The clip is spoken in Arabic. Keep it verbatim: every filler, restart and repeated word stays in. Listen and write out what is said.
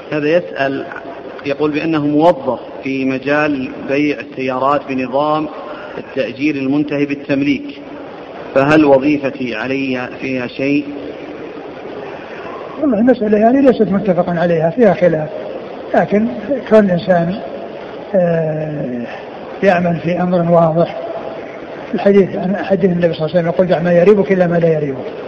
هذا يسأل يقول بأنه موظف في مجال بيع السيارات بنظام التأجير المنتهي بالتمليك، فهل وظيفتي علي فيها شيء؟ والله المسألة يعني ليست متفقا عليها، فيها خلاف، لكن كل إنسان يعمل في أمر واضح. الحديث عن حديث النبي صلى الله عليه وسلم يقول دع ما يريبك إلا ما لا يريبك.